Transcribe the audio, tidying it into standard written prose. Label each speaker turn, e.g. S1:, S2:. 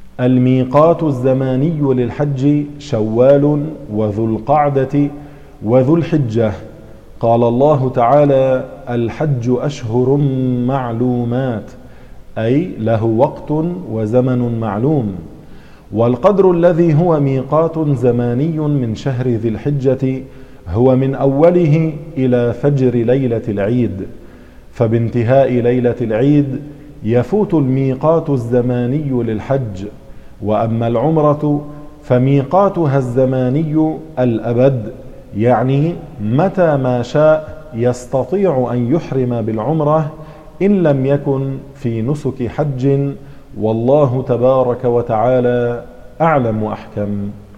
S1: الميقات الزماني للحج شوال وذو القعدة وذو الحجة. قال الله تعالى: الحج أشهر معلومات، أي له وقت وزمن معلوم. والقدر الذي هو ميقات زماني من شهر ذي الحجة هو من أوله إلى فجر ليلة العيد، فبانتهاء ليلة العيد يفوت الميقات الزماني للحج. وأما العمرة فميقاتها الزماني الأبد، يعني متى ما شاء يستطيع أن يحرم بالعمرة إن لم يكن في نسك حج. والله تبارك وتعالى أعلم وأحكم.